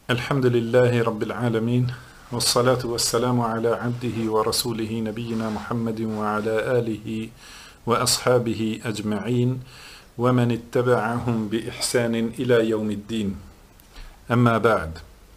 Alhamdulillahi Rabbil Alamin, wassalatu wassalamu ala abdihi wa rasulihi nabiyina Muhammadin wa ala alihi wa ashabihi ajma'in wa man ittaba'ahum bi ihsanin ila yawmiddin. Amma ba'd.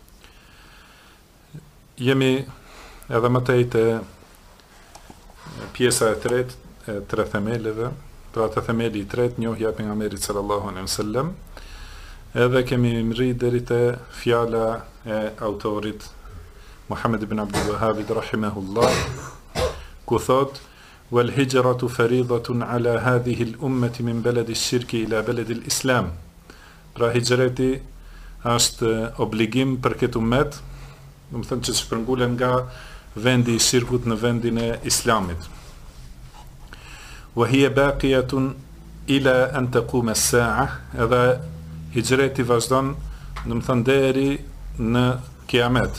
Jemi edhe më tej të pjesa e tretë e tre themeleve, pra të themeli i tretë, njohja e pejgamberit sallallahu alaihi wasallam. Edhe kemi mri deri te fjala e autorit Muhammed ibn Abdul Wahhab rahimahullah, ku thot: "Wal hijratu faridatun ala hadhihi al-ummati min baladi ash-shirki ila baladi al-islam." Pra hijreti është obligim për këtë ummet, do të thënë që shpërngulen nga vendi i shirkut në vendin e islamit. Wa hiya baqiyatun ila an taquma as-sa'a, edhe hijreti vazhdon, do të thënë deri në kiamet.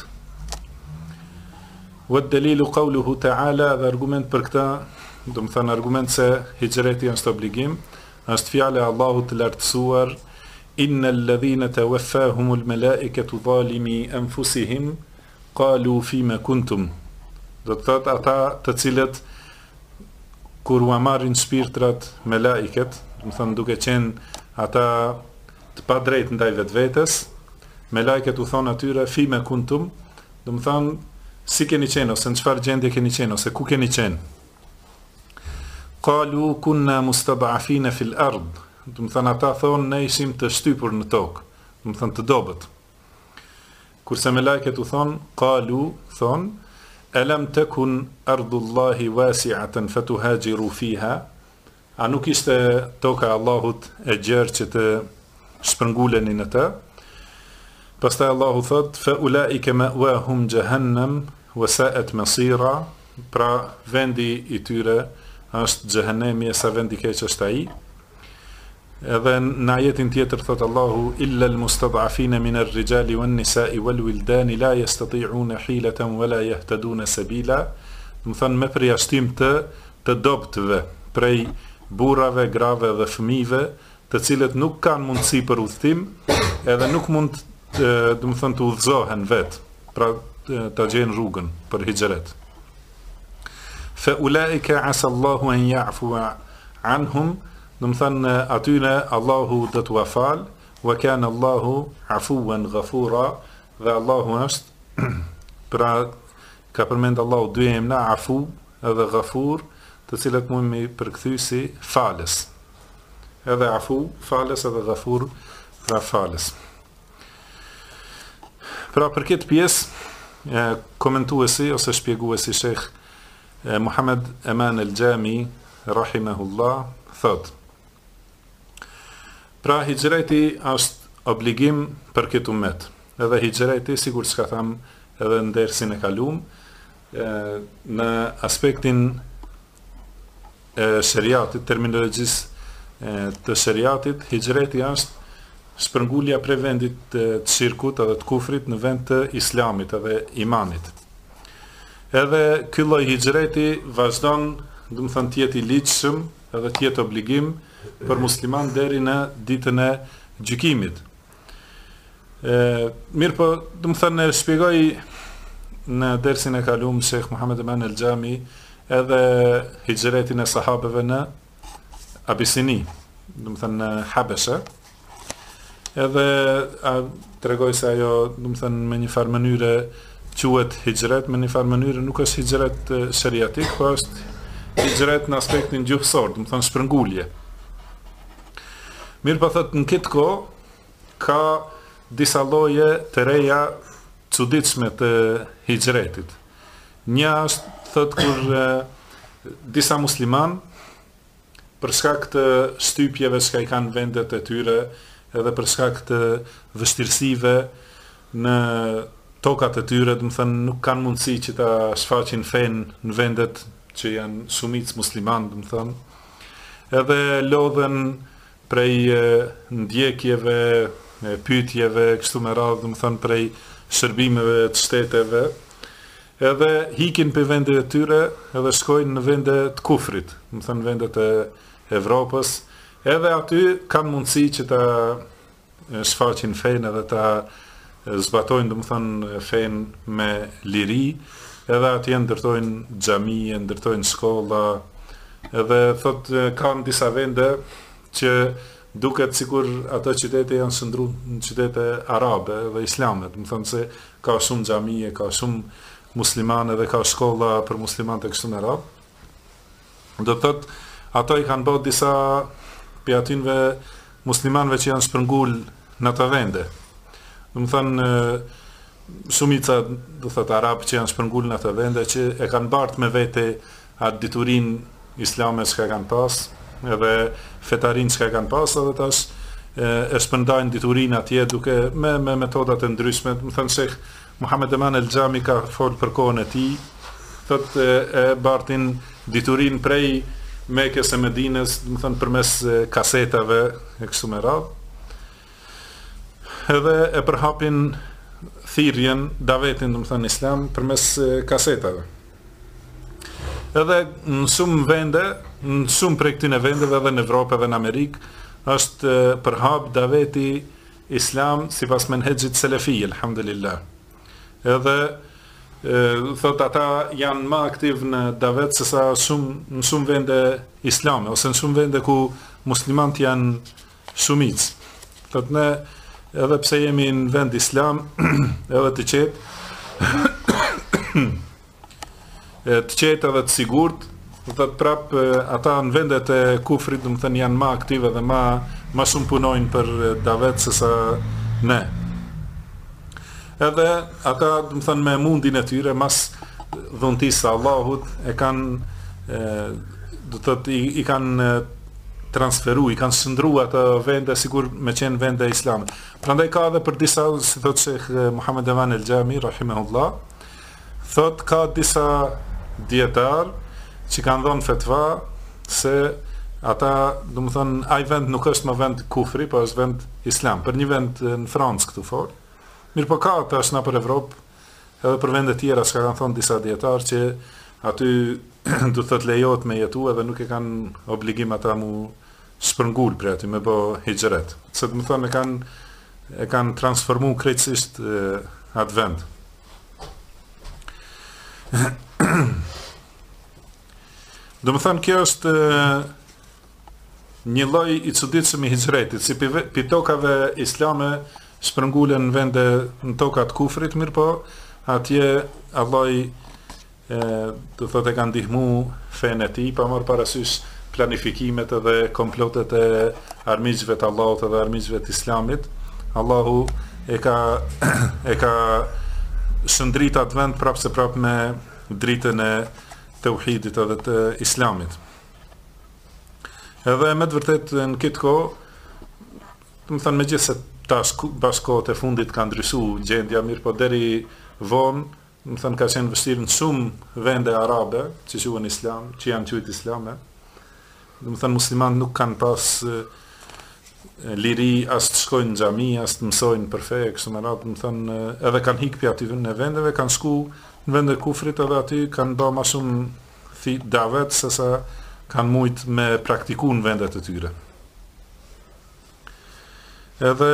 Wa dalilu qawluhu ta'ala, dhe argument për këtë, do të thënë argument se hijreti është obligim, është fjala e Allahut të lartësuar: "Innal ladhina tawaffahumul malaikatu zalimi anfusihim qalu fima kuntum." Do të thotë ata të cilët kur u marrin shpirtrat me laiket, do të thënë duke qenë ata të pa drejt ndaj vetvetes, me lajket u thonë atyre fime kuntum, do më thonë si keni qenë, ose në çfarë gjendje keni qenë, ose ku keni qenë. Qalu kunna mustad'afina fil ard, do më thonë ata thonë ne ishim të shtypur në tokë, do më thonë të dobët. Kurse me lajket u thonë, qalu, thonë, alam takun ardullahi wasi'atan fatuhajiru fiha, a nuk ishte toka e Allahut e gjerë që të shpërngulenin në të. Pastaj Allahu thot: "Fa ulaika ma'wahum jahannam wa sa'at masira", pra vendi i tyre është xhehenemi, sa vendi keq është ai. Edhe në ajetin tjetër thot Allahu: "Illa al-mustad'afina min ar-rijali wan-nisa'i wal-wildani la yastati'una hilatan wa la yahtaduna sabila", do të thonë me përjashtim të dobtëve, prej burrave, grave dhe fëmijëve, të cilët nuk kanë mundësi për udhtim, edhe nuk mund do të thonë të udhëzohen vetë, pra të gjejnë rrugën për hijret. Fa ulaika asa Allahu an ya'fu anhum, do të thonë atyre Allahu do t'u fal, wa kana Allahu afuwan ghafura, dhe Allahu është pra ka përmend Allahu dy emra, afu edhe ghafur, të cilët mund me përkthy si falës. Edhe afu, falës, edhe ghafur, pra falës. Pra për këtë pjesë, komentuesi ose shpjeguesi Sheikh Muhammad Eman el-Jami rahimahullah thot: pra hijreti është obligim për këtë ummet. Edhe hijreti, sigur çka tham edhe në dersin e kalum, në aspektin e shariatit, terminologjisë të shariatit, hijreti është shpërngulja prej vendit të shirkut edhe të kufrit në vend të islamit edhe imanit. Edhe ky lloj hijreti vazhdon, do të thënë, të jetë i ligjshëm edhe të jetë obligim për musliman deri në ditën e gjykimit. Mirë po, do të thënë, shpjegoj në dersin e kalum Sheikh Muhammad Eman el-Jami edhe hijretin e sahabeve në Abisini, do të thënë në Habeshe, edhe tregoj se ajo, do të thënë, me një farë mënyre quhet hijret, me një farë mënyre nuk është hijret shariatik, po është hijret në aspektin gjuhësor, do të thënë shpërngulje. Mirë po thot, në këtë kohë ka disa lloje të reja çuditshme të hijretit. Një është, thot, kur disa musliman për shkak të shtypjeve që i kanë vendet e tyre, edhe për shkak të vështirësive në tokat e tyre, do të thënë nuk kanë mundësi që ta shfaqin fen në vendet që janë shumicë musliman, do të thënë, edhe lodhen prej ndjekjeve, pyetjeve, kështu me radhë, do të thënë prej shërbimeve të shteteve, edhe hikin për vendet e tyre, edhe shkojnë në vende të kufrit, do të thënë vendet e Evropës, edhe aty kanë mundësi që ta shfaqin fen edhe ta zbatojnë domethënë fen me liri, edhe atje ndërtojnë xhamie, ndërtojnë shkolla, edhe thot kanë disa vende që duket sikur ato qytete janë shndruar në qytete arabe dhe islame, domethënë se ka shumë xhamie, ka shumë muslimanë dhe ka shkolla për muslimanë të kështu me radhë. Do thot ato i kanë bërë disa pjatinve muslimanëve që janë shpërngul në ato vende. Domethënë shumica do thot arab që janë shpërngul në ato vende që e kanë bartë me vete atë diturin islame që kanë pas, edhe fetarin që kanë pas, edhe tash e shpërndajnë diturin atje duke me metodat e ndryshme. Më thënë Shekh Muhammed Eman El Xhami ka folë për kohën e tij, thot e bartin diturin prej Mekës e Medinës, më thënë përmes kasetave e kështu me radhë, edhe e përhapin thirrjen, davetin, më thënë islam, përmes kasetave. Edhe në shumë vende, në shumë prej këtyne vendeve edhe në Evropë edhe në Amerikë, është përhap daveti islam sipas menhexhit selefi, alhamdulillah. Edhe thot ata janë më aktiv në davet se sa në shumë vende islame, ose në shumë vende ku muslimant janë shumic. Thot ne, edhe pse jemi në vend islam, edhe të qetë edhe të sigurt, thot prap ata në vendet e kufrit, domethënë janë më aktive dhe më shumë punojnë për davet se sa ne. Edhe ata, domethënë me mundin e tyre, mas dhuntisë së Allahut, e kanë do të thotë i kanë transferu, i kanë shndru ato vende sikur me qenë vende islame. Prandaj ka edhe për disa, si thot Sheikh Muhammed Eman El Xhami rahimahullah, thot ka disa dietar që kanë dhënë fetva se ata, domethënë, ai vend nuk është më vend kufri, po është vend islam. Për një vend në Francë këtu fort. Mirë po ka tash në për Evropë, edhe për vende tjera, që kanë thonë disa dietar që aty do të thotë lejohet me jetu edhe nuk e kanë obligim ata mu shpërngul për aty me bë hijret. Se do të thonë e kanë transformuar krejtësisht atë vend. Do të thonë kjo është një lloj i çuditshëm i hijretit, si pi tokave islame shpërngulen në vende në tokat kufrit, mirë po atje Allah do thotë e kanë ndihmu fenë e tij, pa marrë parasysh planifikimet edhe komplotet e armiqve të Allahut edhe armiqve të Islamit. Allahu e ka shëndrit atë vend prapse prap me dritën e tauhidit edhe të Islamit. Edhe me të vërtet në këtë kohë, do të thënë megjithëse tash bashkohët e fundit ka ndryshu gjendja, mirë po deri vonë, do të thënë ka qenë vështirë në shumë vende arabe që quhen islam, që janë quajtur islame. Do të thënë muslimanët nuk kanë pas liri as të shkojnë në xhami, as të mësojnë për fe, kështu me radhë, do të thënë edhe kanë hikë aty në vendeve, kanë shku në vende kufrit edhe aty kanë bërë më shumë davet se sa kanë mujt me praktiku në vendet e tyre. Edhe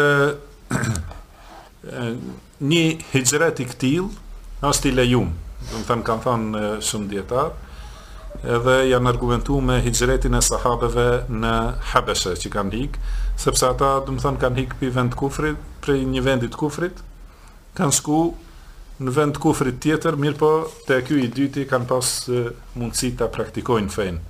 një hijret i këtill është i lejum, do të thënë kanë thënë shumë dietar, edhe janë argumentuar me hijretin e sahabeve në Habeshe që kanë hik, sepse ata do të thënë kanë hik pi vend kufrit, prej një vendi të kufrit, kanë shku në vend kufrit tjetër, mirë po te ky i dyti kanë pas mundësi ta praktikojnë fenë.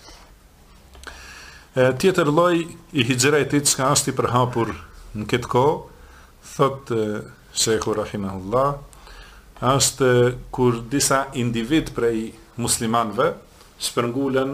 Tjetër lloj i hijretit që është i përhapur në këtë kohë, thot Sheikhu rahimahullah, është kur disa individ prej muslimanëve shpërngulen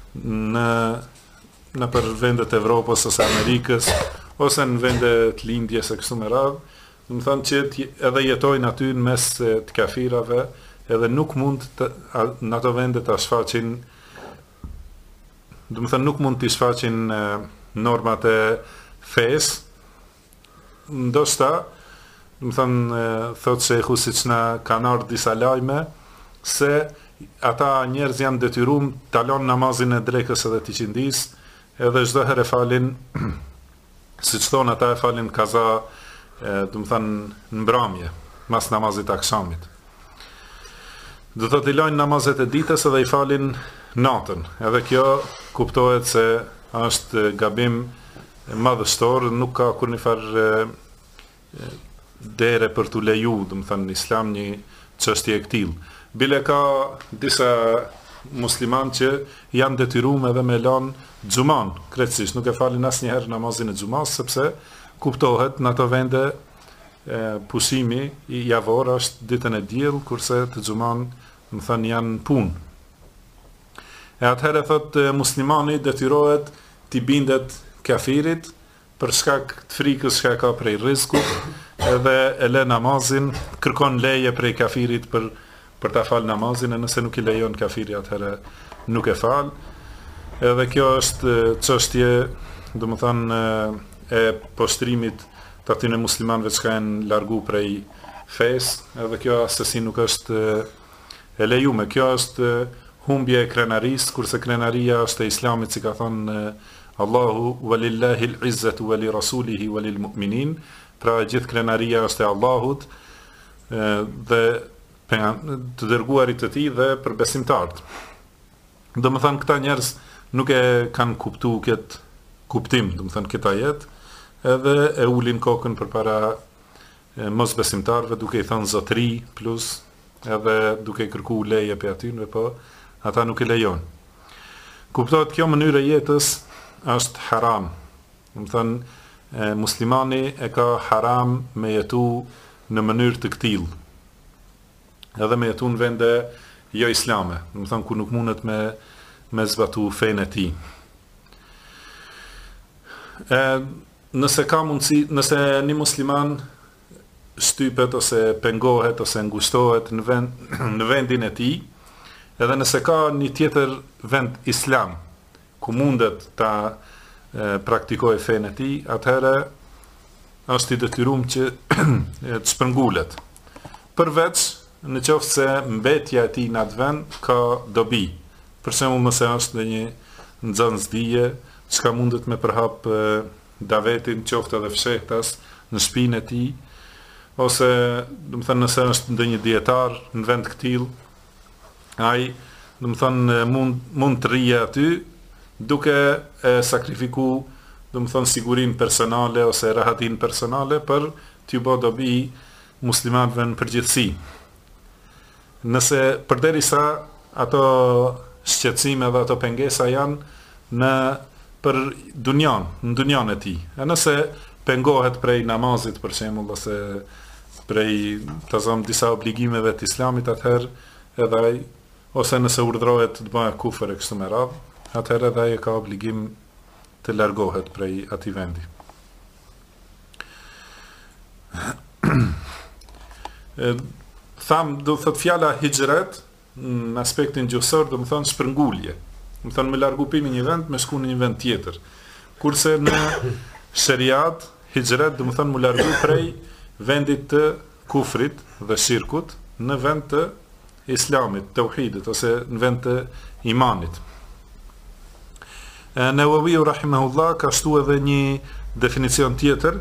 në për vendet e Evropës ose Amerikës, ose në vende të lindjes e kështu me radhë, do të thonë që edhe jetojnë aty në mes të kafirave, edhe nuk mund në ato vende të shfaqin, do të thonë nuk mund të shfaqin normat e fesë. Ndoshta, do të thonë thotë se siç na kanë ardhur disa lajme se ata njerëz janë detyruar ta lënë namazin e drekës edhe të qindis, edhe çdo herë falin, siç thon ata e falin kaza do të thënë në mbrëmje, mas namazit akşamit. Do të lajnë namazet e ditës edhe i falin natën. Edhe kjo kuptohet se është gabim madhështor, nuk ka kur një farë dere për të leju, do të thënë në Islam një çështje e këtillë. Bile ka disa musliman që janë detyruar edhe me lanë xuman, krejtësisht nuk e falin asnjëherë namazin e xumas, sepse kuptohet në ato vende pushimi i javor është ditën e diell, kurse të xuman, do të thënë janë punë. E atëherë thot muslimani detyrohet t'i bindet kafirit për shkak të frikës që ka prej rrezikut, edhe e lë namazin, kërkon leje prej kafirit për ta fal namazin, e nëse nuk i lejon kafiri atëherë nuk e fal. Edhe kjo është çështje, domethënë e poshtrimit të atyre muslimanëve që janë largu prej fesë, edhe kjo asesi nuk është e lejuar. Kjo është humbje e krenarisë, kurse krenaria është e Islamit, si ka thënë Allahu walillahi al-izzatu wa li rasulihi wa lil mu'minin. Pra gjithë krenaria është e Allahut dhe të dërguarit të tij dhe për besimtarët. Domethënë këta njerëz nuk e kanë kuptuar këtë kuptim, domethënë këtë ajet, edhe e ulin kokën përpara mosbesimtarëve duke i thënë zotëri plus edhe duke kërkuar leje për atyre, po ata nuk e lejojnë. Kuptohet kjo mënyrë e jetës është haram. Domethënë muslimani e ka haram me jetu në mënyrë të këtillë. Edhe me jetu në vende jo islame, domethënë ku nuk mundet me zbatu fenë e tij. Nëse ka mundësi, nëse një musliman shtypet ose pengohet ose ngushtohet në vendin e tij, edhe nëse ka një tjetër vend islam ku mundet ta praktikoj fenë e tij, atëherë është i detyruar që të shpërngulet. Përveç në qoftë se mbetja e tij në atë vend ka dobi. Për shembull, nëse është një nxënësdije, çka mundet me përhap davetin, qoftë edhe fshehtas në shtëpinë e tij, ose do të thënë nëse është ndonjë dietar në vend këtill, ai do të thënë mund të rrijë aty duke sakrifiku, do të thënë sigurinë personale ose rahatin personale për t'ju bë dobi muslimanëve në përgjithësi. Nëse përderisa ato shqetësime dhe ato pengesa janë për dunjan, në dunjan e tij. E nëse pengohet prej namazit për shembull ose prej disa obligimeve të Islamit, atëherë edhe ai, ose nëse urdhrohet të bëjë kufër e kështu me radhë, atëherë edhe ai ka obligim të largohet prej atij vendi. Do thot fjala hijret në aspektin gjuhësor, do të thonë shpërngulje. Do të thonë me largu pini një vend, me shku në një vend tjetër. Kurse në sheriat, hijret do të thonë me largu prej vendit të kufrit dhe shirkut në vend të islamit, tauhidit, ose në vend të imanit. Nawawiu rahimahullah ka shtu edhe një definicion tjetër.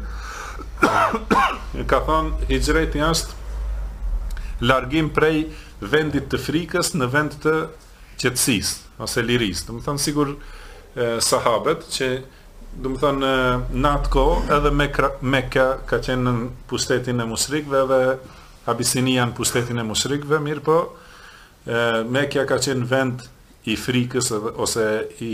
Ka thonë hijreti është largim prej vendit të frikës në vend të qetësisë ose lirisë. Do të thonë sigur sahabët që do të thonë në atë kohë edhe Mekka ka qenë në pushtetin e mushrikëve dhe Abisinia në pushtetin e mushrikëve, mirë po Mekka ka qenë vend i frikës ose i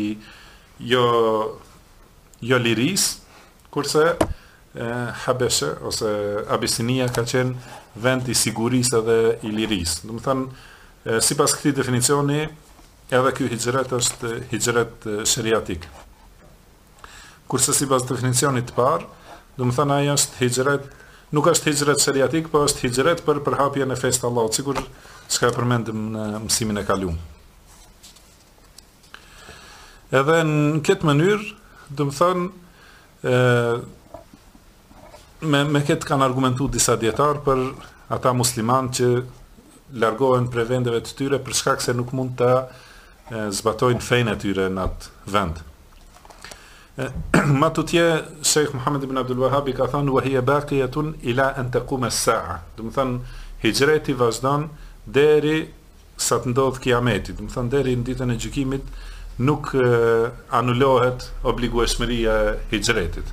jo lirisë, kurse Habeshe ose Abisinia ka qenë vend i sigurisë dhe i lirisë. Do të thonë sipas këtij definicioni edhe ky hijret është hijret sheriatik. Kurse sipas definicionit të parë, do të thonë ai është hijret, nuk është hijret sheriatik, po është hijret për përhapjen e fesë të Allahut, sikur çka e përmendëm në mësimin e kaluar. Edhe në këtë mënyrë, do të thonë me këtë kanë argumentuar disa dietar për ata musliman që largohen prej vendeve të tyre për shkak se nuk mund ta zbatojnë fenë e tyre në atë vend. Matutje Sheikh Muhammad ibn Abdul Wahhab ka thënë wa hiya baqiyatun ila an taquma as-sa'a. Do të thënë hijreti vazhdon deri sa të ndodh kiameti. Do të thënë deri në ditën e gjykimit nuk anulohet obligueshmëria e hijretit.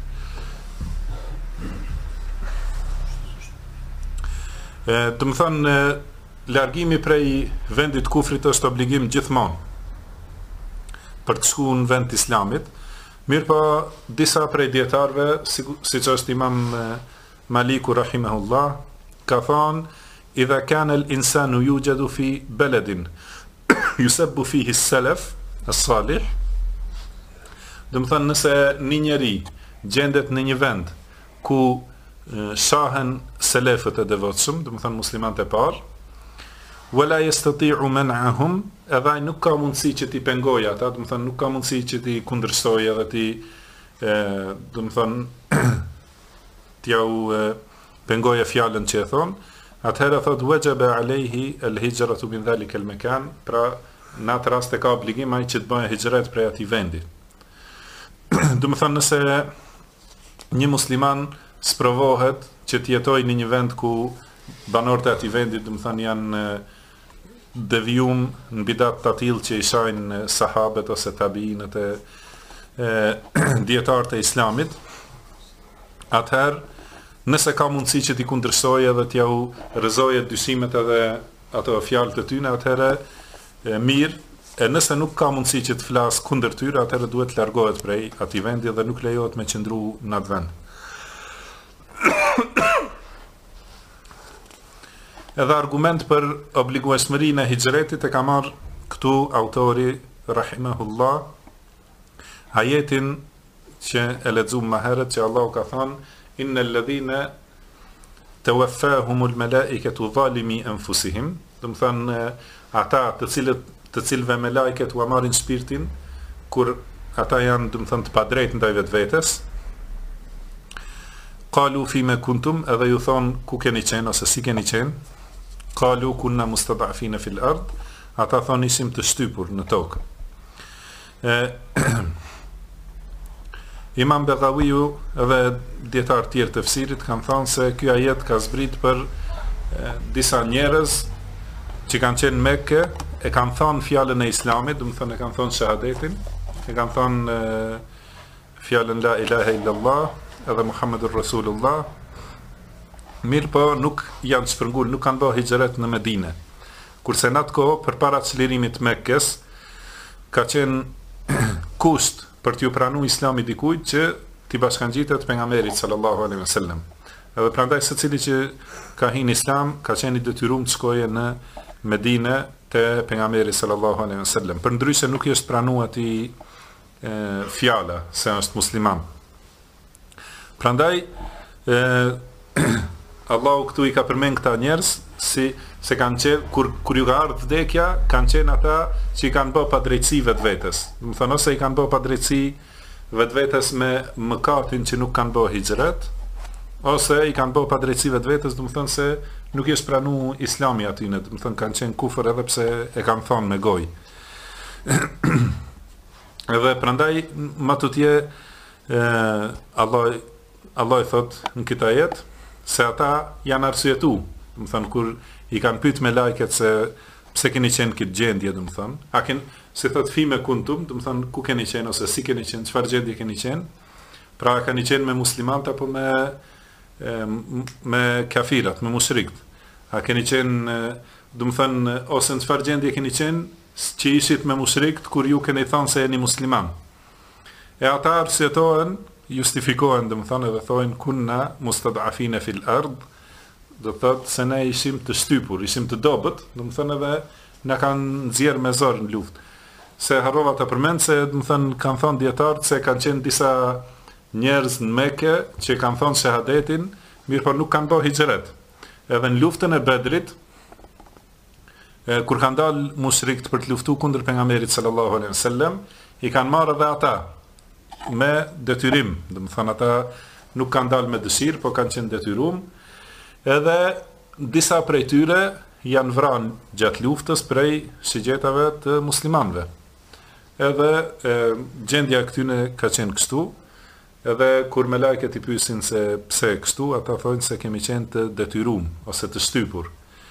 Do të thënë largimi prej vendit kufrit është obligim gjithmonë për të shkuar në vend të islamit. Mirë po, disa prej djetarve, si që është imam Maliku rahimahullah, ka thonë, idha kana al-insanu yujadu fi baladin yusabbu fihi as-salaf as-salih. Do të thënë nëse një njeri gjendet në një vend ku shahen selefët e devotshëm, do të thënë muslimanët e parë, wala yastati'u man'ahum, edhe ai nuk ka mundësi që t'i pengojë ata, do të thënë nuk ka mundësi që t'i kundërshtojë edhe t'i do të thënë t'jau pengojë fjalën që e thon, atëherë thot wajaba alayhi al-hijratu min dhalika al-makan, pra në atë rast e ka obligim ai që të bëjë hijret prej atij vendi. Do të thënë nëse një musliman sprovohet që të jetojë në një vend ku banorët e atij vendi, do të thënë janë devijum në bidat të tillë që i shajnë sahabet ose tabiinët e dietarët e islamit, atëherë nëse ka mundësi që t'i kundërsojë edhe t'jau rrëzojë dysimet edhe ato fjalët e tyre, atëherë mirë, e nëse nuk ka mundësi që të flas kundër tyre, atëherë duhet të largohet prej atij vendi dhe nuk lejohet me qëndru në atë vend. Edhe argument për obligueshmërinë e hijretit e ka marrë këtu autori rahimahullah ajetin që e lexuam më herët, që Allahu ka thënë innal ladhina tawaffahumul malaikatu zalimi anfusihim, do të thënë ata të cilëve me lajket u marrin shpirtin kur ata janë, do të thënë, të padrejtë ndaj vetvetes. Qalu fima kuntum, edhe ju thon ku keni qenë ose si keni qenë. Qalu kunna mustad'afina fil ard, ata thonë ishim të shtypur në tokë. Imam Baghawiu edhe dietar tjerë të fsirit kanë thënë se ky ajet ka zbrit për disa njerëz që kanë qenë në Mekë, e kanë thënë fjalën e Islamit, do të thënë e kanë thënë shahadetin, e kanë thënë fjalën la ilaha illallah edhe Muhammedur Rasulullah. Mirë po nuk janë shpërngul, nuk kanë bërë hijret në Medinë. Kurse në atë kohë, përpara çlirimit të Mekkës, ka qenë kusht për t'ju pranu Islami dikujt që t'i bashkangjitet pejgamberit sallallahu alaihi wasallam. Edhe prandaj secili që ka hyrë në Islam ka qenë i detyruar të shkojë në Medinë te pejgamberi sallallahu alaihi wasallam. Përndryshe nuk i është pranuar atij fjala se është musliman. Prandaj Allahu këtu i ka përmend këta njerëz se kanë qenë kur ju ka ardhur vdekja, kanë qenë ata që i kanë bërë padrejtësi vetvetes. Do të thonë ose i kanë bërë padrejtësi vetvetes me mëkatin që nuk kanë bërë hijret, ose i kanë bërë padrejtësi vetvetes, do të thonë se nuk i është pranuar Islami aty, do të thonë kanë qenë kufër edhe pse e kanë thonë me gojë. Edhe prandaj më tutje Allah i thot në këtë ajet se ata janë arsyetu, do të thënë kur i kanë pyet me lajket se pse keni qenë këtë gjendje, do të thënë, a ken si thot fime kuntum, do të thënë ku keni qenë ose si keni qenë, çfarë gjendje keni qenë? Pra keni qenë me muslimanët apo me kafirat, me mushrikët? A keni qenë, do të thënë, ose në çfarë gjendje keni qenë që ishit me mushrikët kur ju keni thënë se jeni musliman? E ata arsyetohen, justifikohen, do të thonë, edhe thonë kunna mustad'afina fil ard, do të thotë se ne ishim të shtypur, ishim të dobët, do të thonë edhe na kanë nxjerr me zor në luftë. Se harrova të përmend se, do të thonë, kanë thonë dietarët se kanë qenë disa njerëz në Mekë që kanë thonë shahadetin, mirë po nuk kanë bërë hijret. Edhe në luftën e Bedrit, kur kanë dalë mushrikët për të luftuar kundër pejgamberit sallallahu alaihi wasallam, i kanë marrë edhe ata me detyrim, do të thonë ata nuk kanë dalë me dëshirë, po kanë qenë detyruar. Edhe disa prej tyre janë vrarë gjatë luftës prej shigjetave të muslimanëve. Edhe gjendja këtyne ka qenë kështu, Edhe kur me lajket I pyesin se pse kështu, ata thonë se kemi qenë të detyrum, ose të shtypur.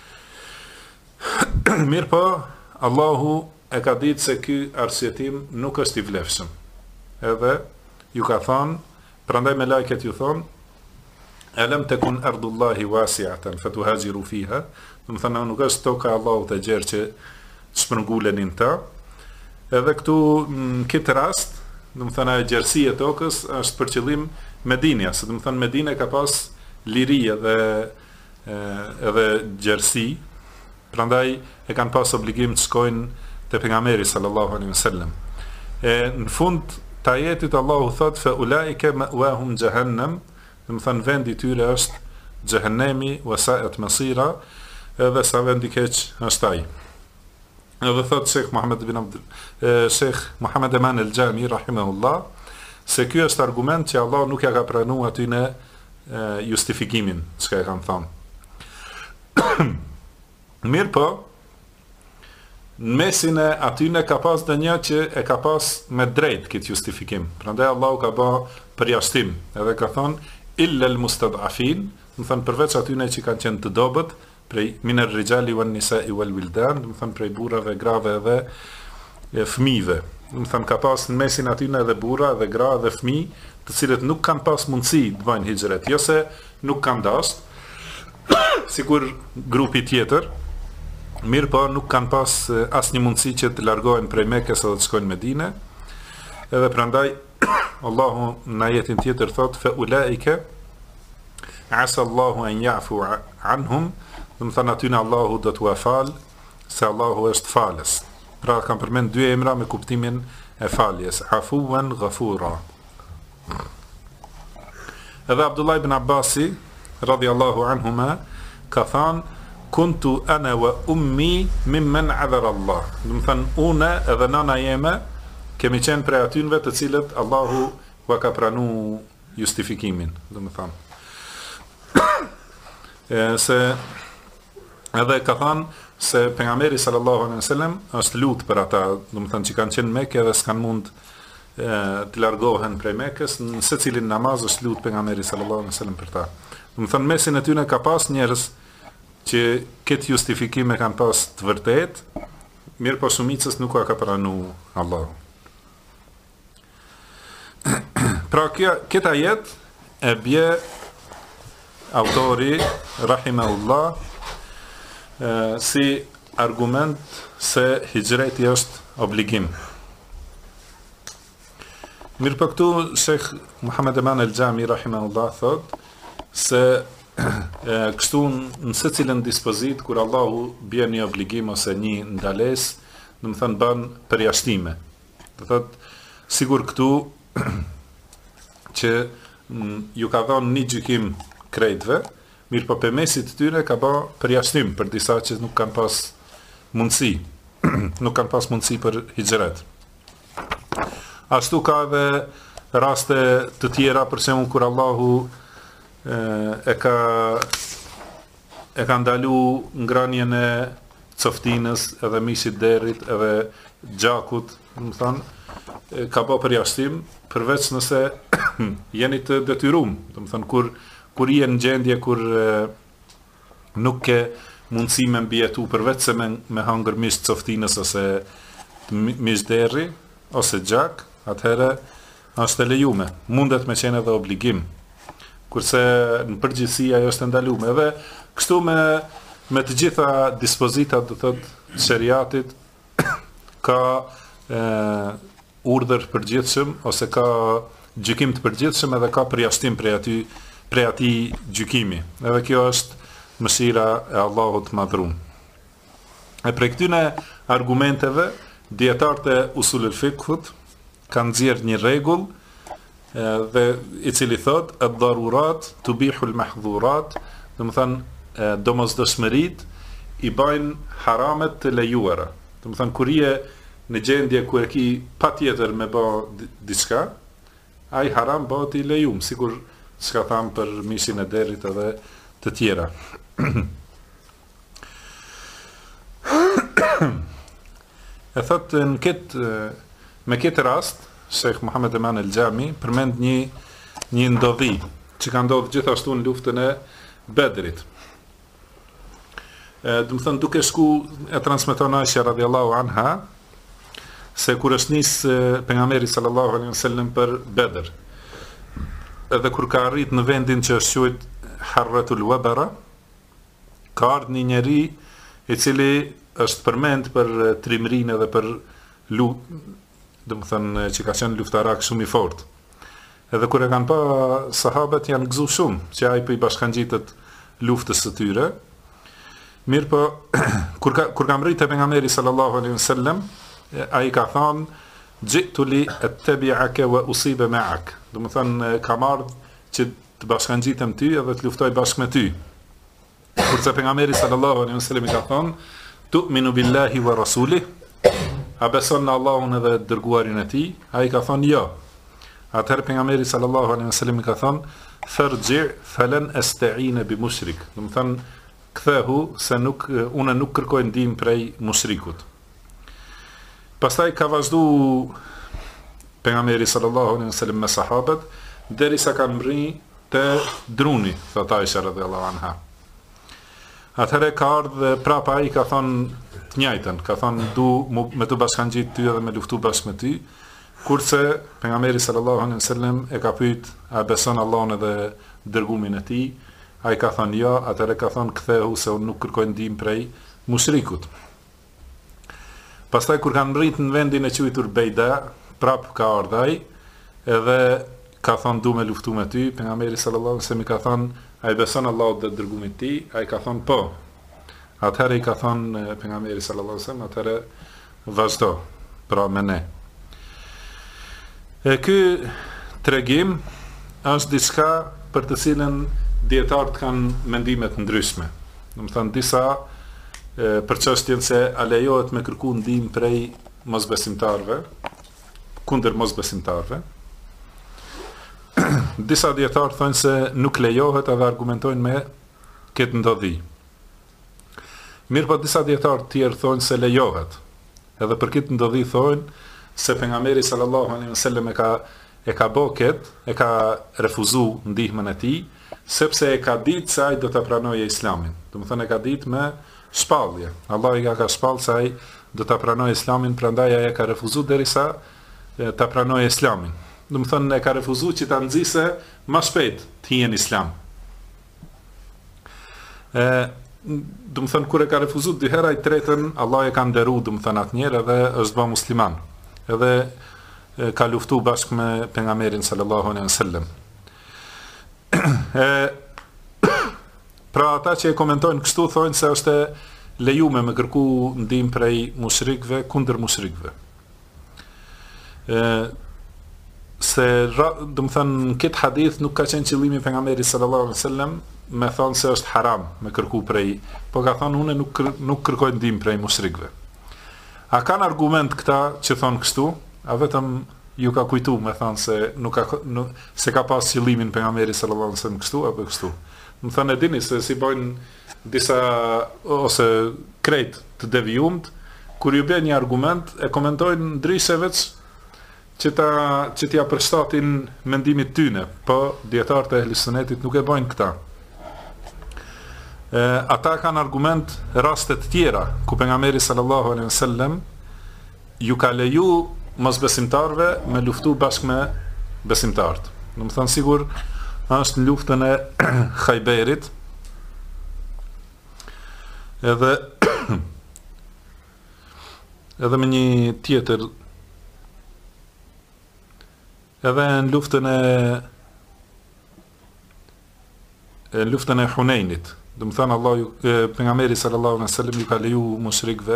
Mirë po, Allahu e ka ditë se ky arsyetim nuk është I vlefshëm. Edhe ju ka thonë, prandaj me lajket ju thonë, alam takun ardullahi wasi'atan fatuhajiru fiha, do të thonë nuk është toka e Allahut e gjerë që shpërngulenin ta. Edhe këtu në këtë rast, do të thonë gjerësia e tokës është për qëllim Medinja, se do të thonë Medina ka pas liri edhe gjerësi, prandaj e kanë pas obligim të shkojnë te pejgamberi sallallahu alaihi wasallam. Në fund të ajetit Allahu thot fa ulaika ma'wahum jahannam, do të thonë vendi I tyre është xhehenemi wa sa'at masira, edhe sa vendi keq është ai. Edhe thot Sheikh Muhammad Eman el-Jami rahimahullah se ky është argument që Allah nuk ja ka pranuar aty në justifikimin çka e kanë thënë. Mirë po, në mesin e atyne ka pas dhe një që e ka pas me drejt këtë justifikim. Prandaj Allahu ka ba përjashtim, edhe ka thonë illa al-mustad'afin, do të thonë përveç atyne që kanë qenë të dobët, prej minar rijali wan nisa'i wal wildan, do të thonë prej burrave, grave dhe fëmijëve. Do të thonë ka pas në mesin atyne edhe burra, edhe gra, edhe fëmijë, të cilët nuk kanë pas mundësi të bëjnë hijret, jo se nuk kanë dashur, sikur grupi tjetër, mirë po nuk kanë pas asnjë mundësi që të largohen prej Mekës edhe të shkojnë Medinë. Edhe prandaj Allahu në ajetin tjetër thot fa ulaika asa Allahu an ya'fu anhum, do të thonë aty Allahu do t'u fal, se Allahu është falës. Pra kanë përmend dy emra me kuptimin e faljes, afuwan ghafura. Edhe Abdullah ibn Abbasi radhiyallahu anhuma ka thënë kuntu ana wa ummi mimman adhara Allah. Do të thonë unë edhe nana jeme kemi qenë prej atynve të cilët Allahu ua ka pranu justifikimin, do të thonë. Se edhe ka thënë se pejgamberi sallallahu alaihi wasallam është lut për ata, do të thonë që kanë qenë në Mekë dhe s'kan mund të largohen prej Mekës, në secilin namaz është lut pejgamberi sallallahu alaihi wasallam për ta. Do të thonë mesin e tyre ka pas njerëz që këtë justifikim e kanë pas të vërtet, mirë po shumicës nuk ka pranu Allahu. Pra këta jet e bje autori rahimahullah si argument se hijreti është obligim. Mirë po këtu Sheikh Muhammad Eman el-Jami rahimahullah thot se kështu në secilën dispozit kur Allahu bie një obligim ose një ndales, do të thënë bën përjashtime. Do thot sigur këtu që ju ka dhënë një gjykim krejtve, mirë po për mesit të tyre ka bë përjashtim për disa që nuk kanë pas mundësi, nuk kanë pas mundësi për hijret. Ashtu ka edhe raste të tjera, për shembull kur Allahu e ka ndalu ngrënien e coftinës, edhe mishit derit, edhe gjakut, do të thonë, ka bë përjashtim, përveç nëse jeni të detyruar, do të thonë kur je në gjendje kur nuk ke mundësi me mbijetu përveç se me hangër mish coftinës ose mish derri ose gjak, atëherë është e lejume, mundet me qenë edhe obligim, kurse në përgjithësi ajo është ndaluar. Edhe kështu me të gjitha dispozitat, do thotë sheriatit ka urdhër përgjithshëm ose ka gjykim të përgjithshëm edhe ka përjashtim prej atij gjykimi. Edhe kjo është mëshira e Allahut madhrum. E prej këtyne argumenteve dietarët e usulul fiqhut kanë nxjerrë një rregull dhe i cili thot ad-darurat tubihu al-mahdhurat, do të thonë domosdoshmërit i bajnë haramet të lejuara. Do të thonë kur je në gjendje ku e ki patjetër me bë diçka, ai haram bëhet i lejum, sikur çka tham për mishin e derrit edhe të tjera. E thot me këtë rast, Sheikh Muhammad Eman el-Jami përmend një një ndodhi që ka ndodhur gjithashtu në luftën e Bedrit. Do të thënë duke shku e transmeton Aisha radhiyallahu anha se kur është nis pejgamberi sallallahu alaihi wasallam për Bedr, edhe kur ka arrit në vendin që është quajt Harratul Wabara, ka ardhur një njeri i cili është përmend për trimërinë edhe për luftë, do të thënë që ka qenë luftarak shumë i fortë. Edhe kur e kanë pa sahabët janë gëzu shumë që ai po i bashkangjitet luftës së tyre. Mirë po, kur ka mritë pejgamberi sallallahu alaihi wasallam, ai ka thënë jitu li attabi'aka wa usiba ma'ak. Do të thënë kam ardhur që të bashkangjitem ty edhe të luftoj bashkë me ty. Kurse pejgamberi sallallahu alaihi wasallam i ka thënë tu'minu billahi wa rasulih, a beson në Allahun edhe dërguarin e tij? Ai ka thënë jo. Atëherë pejgamberi sallallahu alaihi wasallam i ka thënë farji' falan asta'ina bi mushrik. Do të thënë kthehu se unë nuk kërkoj ndihmë prej mushrikut. Pastaj ka vazhdu pejgamberi sallallahu alaihi wasallam me sahabët derisa ka mri te druni, thot Aisha radhiyallahu anha. Atëherë ka ardhur prapa ai ka thonë të njëjtën, ka thonë du me të bashkangjit ty edhe me luftu bashkë me ty, kurse pejgamberi sallallahu alaihi wasallam e ka pyet a beson Allahun edhe dërgumin e tij, ai ka thonë jo, atëherë ka thonë kthehu se unë nuk kërkoj ndihmë prej mushrikut. Pastaj kur kanë mbrit në vendin e quajtur Bejda, prap ka ardhur ai, edhe ka thonë du me luftu me ty, pejgamberi sallallahu alaihi wasallam i ka thonë ai beson Allahut dhe dërgumit të tij, ai ka thonë po. Atëherë i ka thonë pejgamberi sallallahu alaihi wasallam, atëherë vazhdo, pra me ne. E ky tregim është diçka për të cilën dietarët kanë mendime të ndryshme. Do të thënë disa për çështjen se a lejohet me kërku ndihmë prej mosbesimtarëve, kundër mosbesimtarëve. Disa dietarë thonë se nuk lejohet edhe argumentojnë me këtë ndodhi. Mirë po disa dietarë tjerë thonë se lejohet. Edhe për këtë ndodhi thonë se pejgamberi sallallahu alaihi wasallam e ka boket, e ka refuzu ndihmën e tij, sepse e ka ditë se ai do ta pranojë Islamin. Do të thënë e ka ditë me shpallje. Allah i ka shpallë se ai do ta pranojë Islamin, prandaj ai e ka refuzu derisa ta pranojë Islamin. Do të thënë e ka refuzu që ta nxjise më shpejt të hijën Islam. Do të thënë kur e ka refuzu dy herë, i tretën Allah e ka nderuar, do të thënë atëherë edhe është bë musliman. Edhe ka luftu bashkë me pejgamberin sallallahu alaihi wasallam. Pra ata që e komentojnë kështu thonë se është lejuar me kërku ndihmë prej mushrikëve kundër mushrikëve. Se do të thënë këtë hadith nuk ka qenë qëllimi pejgamberit sallallahu alaihi wasallam me thonë se është haram me kërku prej, po ka thonë unë nuk kërkoj ndihmë prej mushrikëve. A kanë argument këta që thonë kështu, a vetëm ju ka kujtu me thonë se se ka pas qëllimin pejgamberi sallallahu alaihi wasallam kështu apo kështu. Më thënë e dini se si bojnë disa ose krejt të devijumt, kur ju bën një argument e komentojnë ndryshe veç që t'ja përshtatin mendimit tyne, po dietarët e ehlis sunetit nuk e bojnë këta. Ata kanë argument rastet tjera ku pejgamberi sallallahu alaihi wasallam ju ka leju mosbesimtarëve me luftu bashkë me besimtarët. Do të thënë sigur është në luftën e Khajberit. Edhe me një tjetër edhe në luftën e Hunenit. Do të thënë pejgamberi sallallahu alaihi wasallam ju ka leju mushrikëve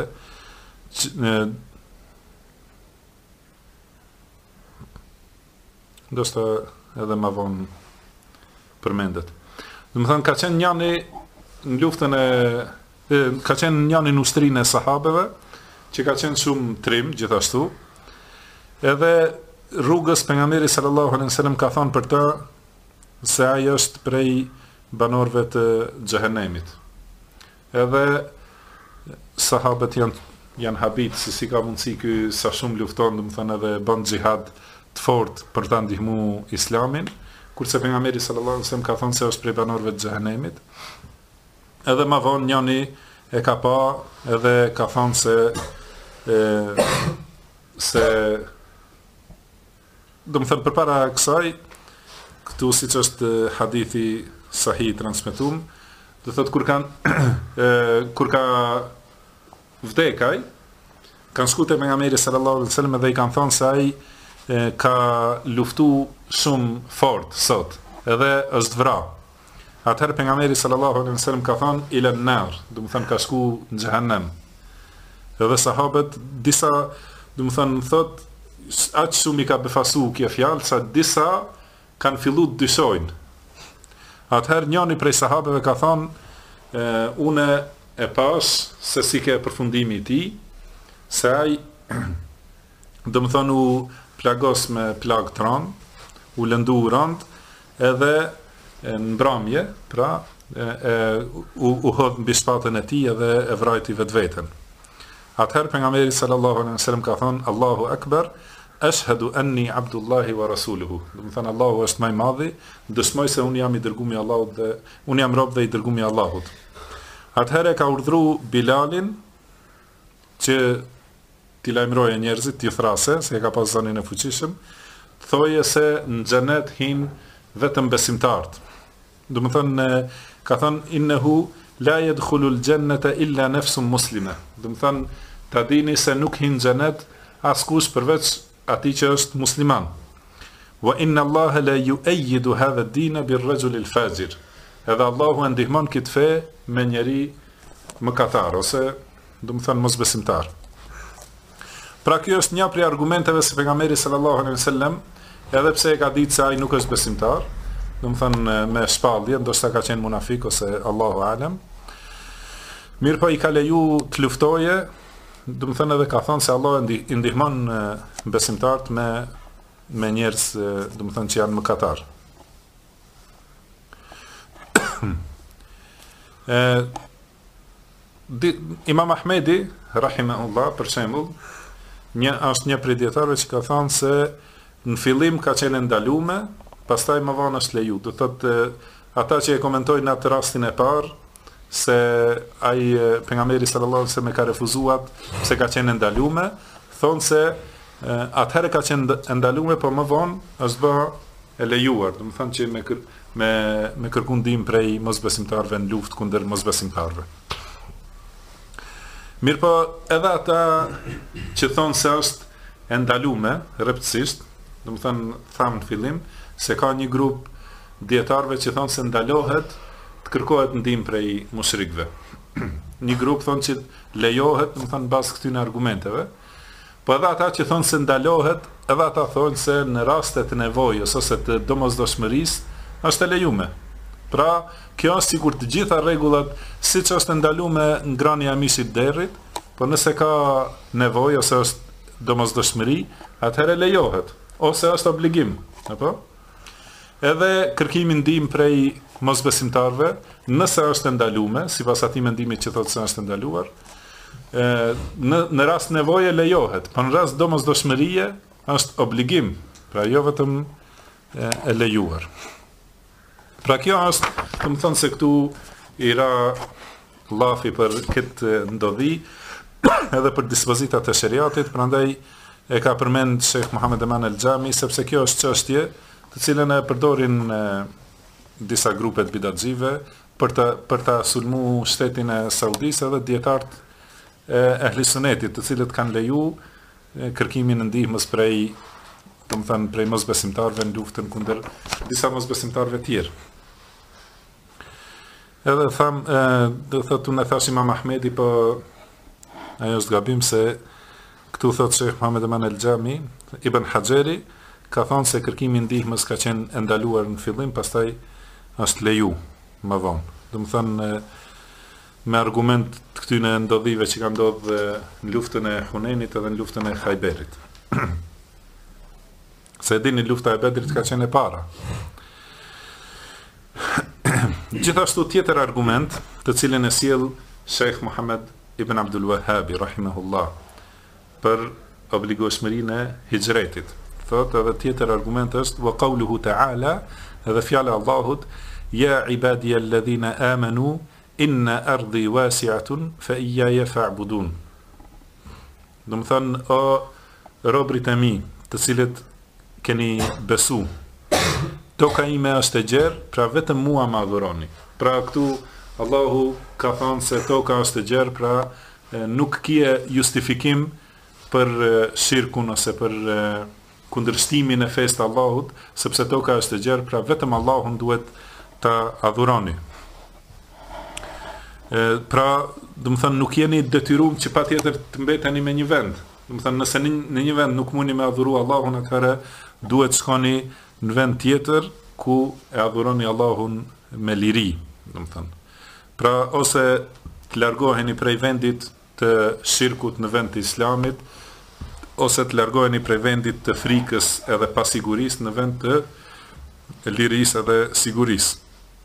ndoshta edhe më vonë përmendet. Do të thënë ka qenë njëri në luftën ka qenë njëri në ushtrinë e sahabeve që ka qenë shumë trim gjithashtu. Edhe rrugës pejgamberi sallallahu alaihi wasallam ka thënë për të se ai është prej banorëve të xhehenemit. Edhe sahabët janë habit se si ka mundësi ky sa shumë lufton, do të thënë edhe bën xhihad të fortë për ta ndihmuar Islamin, kurse pejgamberi sallallahu alaihi wasallam ka thënë se është prej banorëve të xhehenemit. Edhe më vonë njëri e ka pa edhe ka thënë se do të thënë përpara kësaj, këtu siç është hadithi sahih transmetuar, do thotë kur ka vdekaj, kanë shku te pejgamberi sallallahu alaihi wasallam dhe i kanë thënë se ai ka luftu shumë fort sot, edhe është vra. Atëherë pejgamberi sallallahu alaihi wasallam ka thënë ila an-nar, do të thënë ka shku në xhehenem. Edhe sahabët disa, do të thënë thotë aq shumë i ka befasu kjo fjalë sa disa kanë fillu të dyshojnë. Atëherë njëri prej sahabeve ka thënë une e pash se si ke përfundimi i tij, se ai do të thonë u plagos me plag tron, u lëndu rënd, edhe në mbrëmje, pra u hodh mbi shpatën e tij edhe e vrajti vetveten. Atëherë pejgamberi sallallahu alaihi wasallam ka thënë Allahu akbar, ashhadu anni abdullahi wa rasuluhu. Do të thënë Allahu është më i madhi, dëshmoj se unë jam i dërguari i Allahut dhe unë jam rob dhe i dërguari i Allahut. Atëherë ka urdhëruar Bilalin që t'i lajmëroje njerëzit, t'i thrase, se ka pas zanin e fuqishëm, thoje se në xhenet hin vetëm besimtarët. Do të thënë ka thënë innehu la yadkhulul jannata illa nafsun muslime. Do të thënë ta dini se nuk hin xhenet askush përveç atij që është musliman. Wa inna Allaha la yu'ayyidu hadha ad-din bir-rajul al-fajir. Edhe Allahu e ndihmon këtë fe me njeri mëkatar ose do të thënë mosbesimtar. Pra kjo është një prej argumenteve se pejgamberi sallallahu alaihi wasallam, edhe pse e ka ditë se ai nuk është besimtar, do të thënë me shpallje, ndoshta ka qenë munafik ose Allahu alem. Mirë po i ka leju të luftoje, do të thënë edhe ka thënë se Allah i ndihmon besimtarët me njerëz, do të thënë që janë mëkatar. Imam Ahmedi rahimahullah për shembull, është një prej dietarëve që ka thënë se në fillim ka qenë ndaluar, pastaj më vonë është leju. Do thotë ata që e komentojnë atë rastin e parë se ai pejgamberi sallallahu alaihi wasallam ka refuzuar se ka qenë ndaluar, thonë se atëherë ka qenë ndaluar, por më vonë është bë e lejuar. Do të thonë që me kërkundim prej mosbesimtarëve në luftë kundër mosbesimtarëve. Mirë po edhe ata që thonë se është e ndalume, rreptësisht, do të thënë thamë në fillim, se ka një grup dietarëve që thonë se ndalohet të kërkohet ndihmë prej mushrikëve. Një grup thonë që lejohet, do të thënë bazë këtyre argumenteve, po edhe ata që thonë se ndalohet, edhe ata thonë se në raste të nevojës ose të domosdoshmërisë është e lejume. Pra, kjo është sikur të gjitha rregullat, siç është ndaluar ngrënia e misit derrit, por nëse ka nevojë ose është domosdoshmëri, atëherë lejohet, ose është obligim, apo? Edhe kërkimi ndihmë prej mosbesimtarëve, nëse është ndaluar, sipas atij mendimit që thotë se është ndaluar, në rast nevoje lejohet, por në rast domosdoshmërie është obligim, pra jo vetëm e lejuar. Pra kjo është, të më thënë se këtu i ra lafi për këtë ndodhi, edhe për dispozitat e shariatit, prandaj e ka përmend Sheikh Muhammed Eman el-Xhami, sepse kjo është çështje të cilën e përdorin disa grupe të bidatxive për ta sulmu shtetin e Saudisë edhe dietarët e ehli sunetit, të cilët kanë leju kërkimin e ndihmës prej mosbesimtarëve në luftën kundër disa mosbesimtarëve tjerë. Edhe do thotë unë thash Imam Ahmedi, po ajo është gabim se këtu thotë Sheikh Muhammed Eman el-Xhami, Ibn Hajeri ka thënë se kërkimi i ndihmës ka qenë ndaluar në fillim, pastaj është leju më vonë. Do të thënë me argument të këtyre ndodhive që kanë ndodhur në luftën e Hunenit edhe në luftën e Khajberit. Se dini lufta e Bedrit ka qenë e para. Gjithashtu tjetër argument, të cilin e sjell Sheikh Muhammad ibn Abdul Wahhabi rahimahullah për obligueshmërinë e hijretit. Thotë edhe tjetër argument është wa qawluhu ta'ala edhe fjala e Allahut ja ibadiy alladhina amanu inna ardi wasi'atun fa iyaya fa'budun. Do të thënë, o robrit e mi, të cilët keni besu, toka ime është e gjerë, pra vetëm mua më adhuroni. Pra këtu Allahu ka thënë se toka është e gjerë, pra nuk kje justifikim për shirkun ose për kundërshtimin e fesë të Allahut, sepse toka është e gjerë, pra vetëm Allahun duhet ta adhuroni. Pra, do të thënë, nuk jeni detyruar që patjetër të mbeteni me një vend. Do të thënë, nëse në një vend nuk mundi me adhuru Allahun, atëherë duhet shkoni në vend tjetër ku e adhuroni Allahun me liri, do të thënë. Pra, ose të largoheni prej vendit të shirkut në vend të Islamit, ose të largoheni prej vendit të frikës edhe pasigurisë në vend të lirisë edhe sigurisë.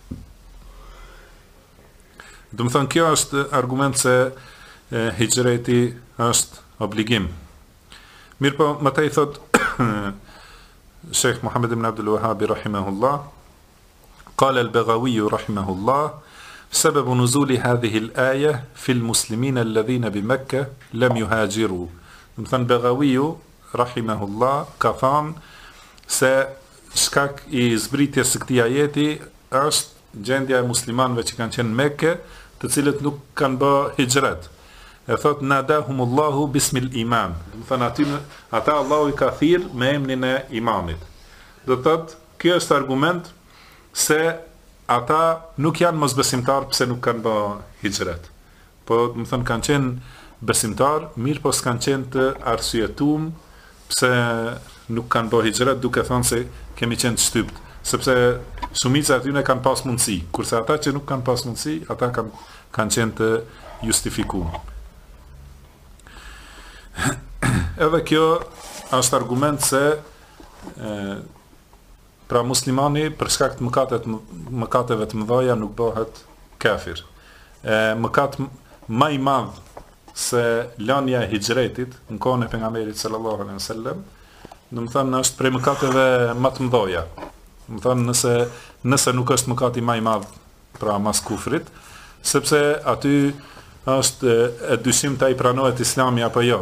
Do të thënë, kjo është argument se hijreti është obligim. Mirë po, më të i thot Sheikh Muhammad ibn Abdul Wahhab rahimahullah, قال البغوي رحمه الله سبب نزول هذه الآية في المسلمين الذين بمكة لم يهاجروا. Do të thënë, Begawiu rahimahullah ka thënë se shkak i zbritjes së këtij ajeti është gjendja e muslimanëve që kanë qenë në Mekë, të cilët nuk kanë bë hijret. E thot nadahumullahu bismil iman. Do të thënë, ata Allahu i ka thirr me emrin e imanit. Do të thotë, kjo është argument se ata nuk janë mosbesimtar pse nuk kanë bë hijret. Po, do të thënë, kanë qenë besimtar, mirë po s'kanë qenë të arsyetuar pse nuk kanë bë hijret, duke thënë se kemi qenë të shtypt. Sepse shumica e tyre kanë pas mundësi, kurse ata që nuk kanë pas mundësi, ata kanë qenë të justifikuar. Edhe kjo është argument se pra muslimani për shkak të mëkateve të mëdha nuk bëhet kafir. Mëkat më i madh se lënia e hijretit në kohën e pejgamberit sallallahu alaihi wasallam, do të thënë, është prej mëkateve më të mëdha. Do të thënë, nëse nuk është mëkati më i madh, pra mas kufrit, sepse aty është e dyshimta i pranohet Islami apo jo.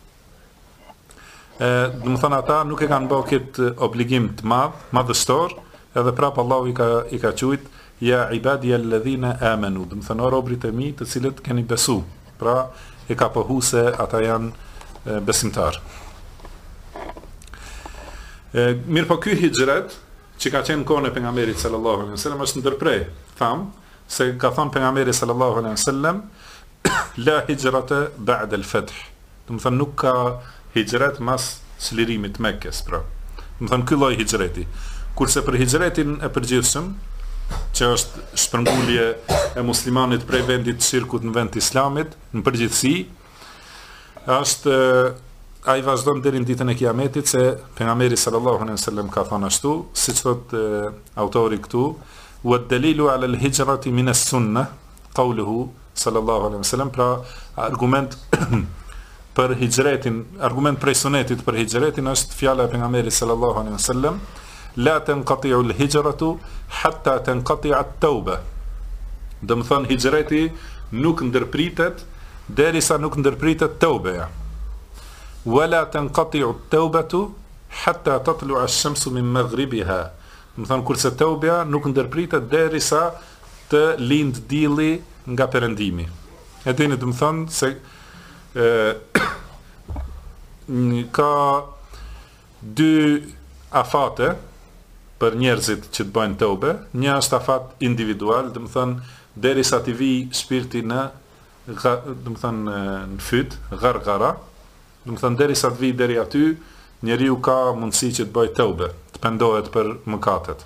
Do të thënë, ata nuk e kanë bërë këtë obligim të madhështor, edhe prapë Allahu i ka thujt ja ibadiy alladhina amanu. Do të thënë, robrit e mi të cilët keni besu. Pra e ka pohu se ata janë besimtar. Mirë po, ky hijret që ka qenë kohën e pejgamberit sallallahu alaihi wasallam është ndërprej. Tham se ka thënë pejgamberi sallallahu alaihi wasallam la hijrata ba'da al-fath. Do të thënë, nuk ka hijret mas çlirimit të Mekkës, pra. Do të thënë, ky lloj hijreti. Kurse për hijretin e përgjithshëm, që është shpërngulje e muslimanit prej vendit të shirkut në vend të Islamit, në përgjithësi, është ai vazhdon deri në ditën e Kiametit, se pejgamberi sallallahu alaihi wasallam ka thënë ashtu, siç thot autori këtu, wa dalilu ala al-hijrati min as-sunnah, qawluhu sallallahu alaihi wasallam, pra argument për hijretin, argument prej sunetit për hijretin është fjala e pejgamberit sallallahu alaihi wasallam, la tanqati'u al-hijratu hatta tanqati'a at-tauba. Do të thonë, hijreti nuk ndërpritet derisa nuk ndërpritet taubeja. Wala tanqati'u at-taubatu hatta tatlu'a ash-shamsu min maghribiha. Do të thonë, kurse taubeja nuk ndërpritet derisa të lind dielli nga perëndimi. E dini, do të thonë se ka dy afate për njerëzit që të bëjnë tauba. Një është afat individual, do të thonë, derisa të vi shpirti në fyt, gargara, do të thonë, derisa të vi deri aty, njeriu ka mundësi që të bëjë tauba, të pendohet për mëkatet.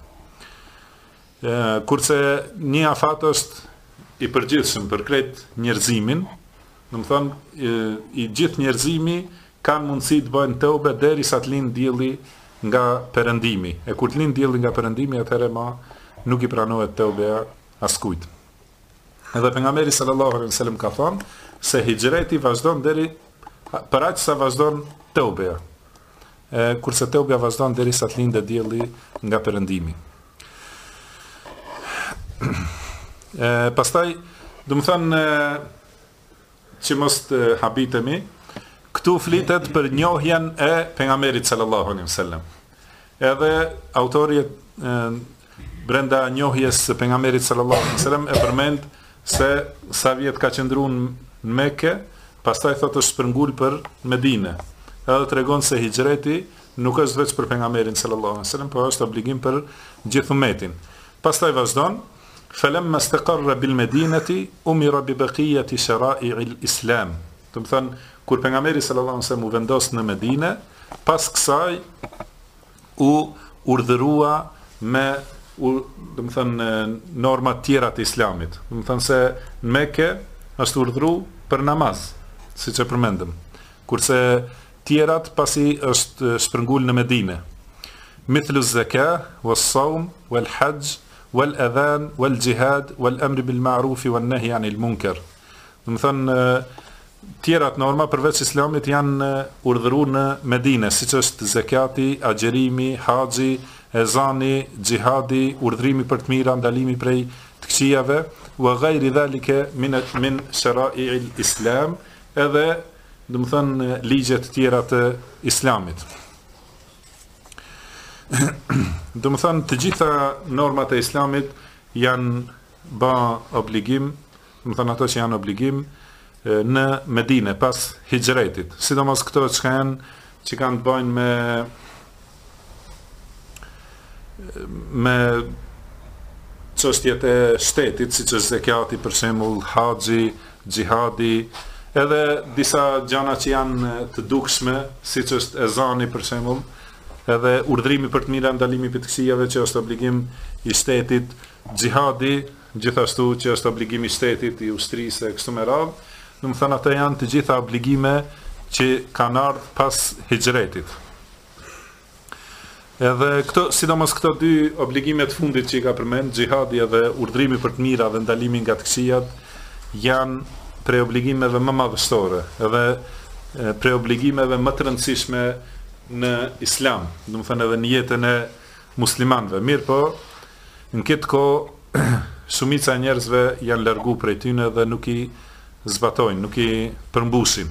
Kurse një afat është i përgjithshëm për krejt njerëzimin, do të thonë, i gjithë njerëzimi kanë mundësi të bëjnë tauba derisa të lind dielli nga perëndimi. E kur të lind dielli nga perëndimi, atëherë nuk i pranohet taubeja askujt. Edhe pejgamberi sallallahu alaihi wasallam ka thënë se hijreti vazhdon deri për aq sa vazhdon taubeja. Kurse taubeja vazhdon derisa të lindë dielli nga perëndimi. Pastaj, do më thënë që mos të habitemi, këtu flitet për njohjen e pejgamberit sallallahu alaihi wasallam. Edhe autori brenda njohjes së pejgamberit sallallahu alaihi wasallam e përmend se sa vjet ka qëndruar në Mekë, pastaj thotë është shpërngul për Medinë. Edhe tregon se hijreti nuk është vetëm për pejgamberin sallallahu alaihi wasallam, por është obligim për gjithë ummetin. Pastaj vazhdon: "Falamma istaqarra bil Madinati umira bi baqiyati shara'i al-Islam." Do të thonë kur pejgamberi sallallahu alaihi wasallam u vendos në Medinë, pas kësaj u urdhërua me do të thënë norma të tjera të Islamit. Do të thënë se në Mekë është urdhëruar për namaz, siç e përmendëm. Kurse tjerat pasi është shpërngul në Medinë. Mithlu az-zakah, was-sawm, wal-hajj, wal-adhan, wal-jihad, wal-amr bil-ma'ruf wan-nahy 'anil munkar. Do të thënë tjerat norma përveç Islamit janë urdhëruar në Medinë, siç është zakati, agjerimi, haxhi, ezani, xhihadi, urdhrimi për të mira, ndalimi prej të këqijave, wa ghayri dhalika min shara'i al-Islam, edhe do të thënë ligjet të tjera të Islamit. Do të thënë të gjitha normat e Islamit janë ba obligim, do të thënë ato që janë obligim në Medinë pas hijretit, sidomos këto që kanë të bëjnë me çështjet e shtetit, siç është zakati për shembull, haxhi, xhihadi, edhe disa gjëra që janë të dukshme, siç është ezani për shembull, edhe urdhrimi për të mira, ndalimi për të këqijave që është obligim i shtetit, xhihadi, gjithashtu që është obligim i shtetit, i ushtrisë e kështu me radhë. Do të thënë ato janë të gjitha obligime që kanë ardhur pas hijretit. Edhe këto, sidomos këto dy obligime të fundit që i ka përmend, xhihadi edhe urdhrimi për të mira dhe ndalimi nga të këqijat, janë prej obligimeve më madhështore, edhe prej obligimeve më të rëndësishme në Islam, do të thënë edhe në jetën e muslimanëve. Mirë po, në këtë kohë shumica e njerëzve janë larguar prej tyne dhe nuk i zbatojnë, nuk i përmbushin.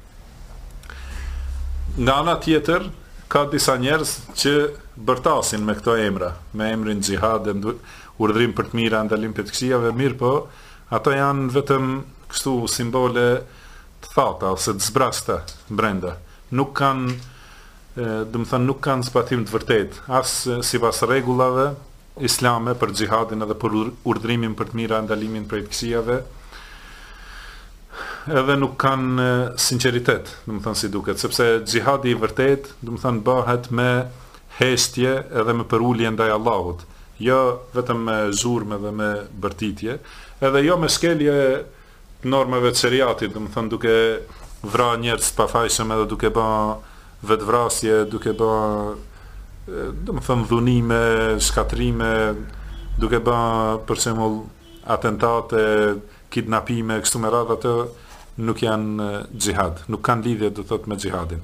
Nga ana tjetër, ka disa njerëz që bërtasin me këto emra, me emrin xhihad, urdhrim për të mira, ndalim për të këqijave, mirë po, ato janë vetëm kështu simbole të thata ose të zbrasta brenda. Nuk kanë, do të thënë, nuk kanë zbatim të vërtet, as sipas rregullave islame për xhihadin edhe për urdhrimin për të mira, ndalimin prej të këqijave, edhe nuk kanë sinqeritet, do të thënë si duket, sepse xhihadi i vërtet, do të thënë bëhet me heshtje edhe me përulje ndaj Allahut, jo vetëm me zhurmë dhe me bërtitje, edhe jo me shkelje normave të sheriatit, do të thënë duke vrarë njerëz të pafajshëm edhe duke bërë vetvrasje, duke bërë, do të thënë dhunime, shkatrime, duke bërë për shembull atentate, kidnapime, kështu me radhë, ato nuk janë xhihad, nuk kanë lidhje do thotë me xhihadin.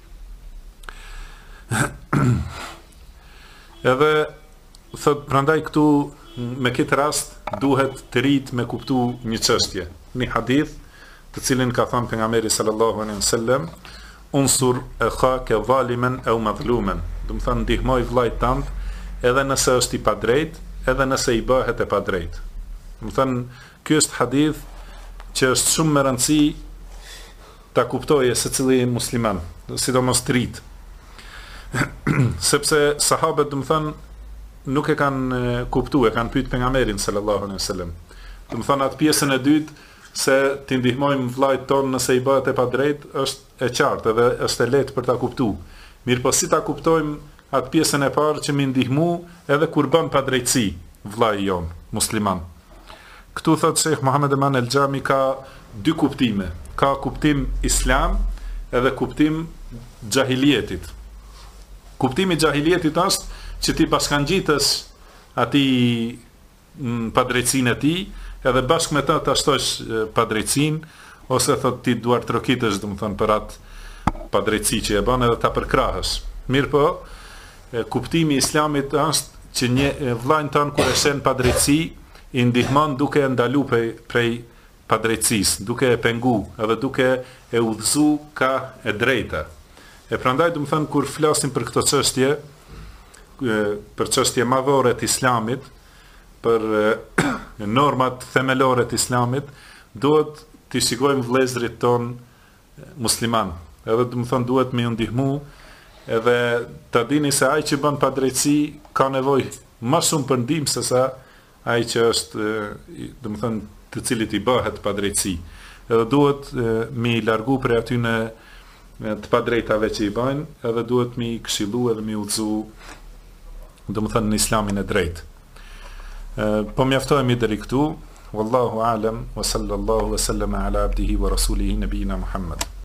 Edhe thot prandaj këtu me këtë rast duhet të rit me kuptu një çështje, një hadith të cilin ka thënë pejgamberi sallallahu alaihi wasallam, unsur akhaka zaliman aw madhluman, do të thënë ndihmoj vllajt tënd edhe nëse është i padrejt, edhe nëse i bëhet e padrejt. Do të thënë ky është hadith që është shumë më rëndësi ta kuptojë secili musliman, sidomos të rit. Sepse sahabët, do të thënë, nuk e kanë kuptuar, e kanë pyet pejgamberin sallallahu alaihi wasallam. Do të thënë atë pjesën e dytë se t'i ndihmojmë vllajt tonë nëse i bëhet e padrejt është e qartë edhe është e lehtë për ta kuptuar. Mirë, po si ta kuptojmë atë pjesën e parë që më ndihmu edhe kur bën padrejtësi vllai jon musliman. Këtu thot Sheikh Muhammed Eman El Xhami ka dy kuptime. Ka kuptim islam edhe kuptim xahilietit. Kuptimi i xahilietit është që ti bashkangjitësh atij padrejtësinë e tij, edhe bashkë me ta ta shtosh padrejtësinë, ose thot ti duar trokitësh, do të thonë, për atë padrejtësi që e bën edhe ta përkrahësh. Mirë po, kuptimi i islamit është që një vllajën ton kur e shen padrejtësi, i ndihmon duke ndalu prej padrejtësisë, duke e pengu, edhe duke e udhëzu ka e drejta. E prandaj do të thënë kur flasim për këtë çështje, për çështje madhore të Islamit, për normat themelore të Islamit, duhet të shikojmë vëllezërit ton musliman. Edhe do të thënë duhet me ju ndihmu, edhe ta dini se ai që bën padrejtësi ka nevojë më shumë për ndihmë se sa ai që është, do të thënë, të cilit i bëhet padrejtësi. Edhe duhet mi largu prej atyne të padrejtave që i bëjnë, edhe duhet mi këshillu edhe mi udhëzu, do të thënë, në Islamin e drejtë. Po mjaftohemi deri këtu. Wallahu a'lam wa sallallahu wa sallama ala abdihi wa rasulihi nabiyina Muhammad.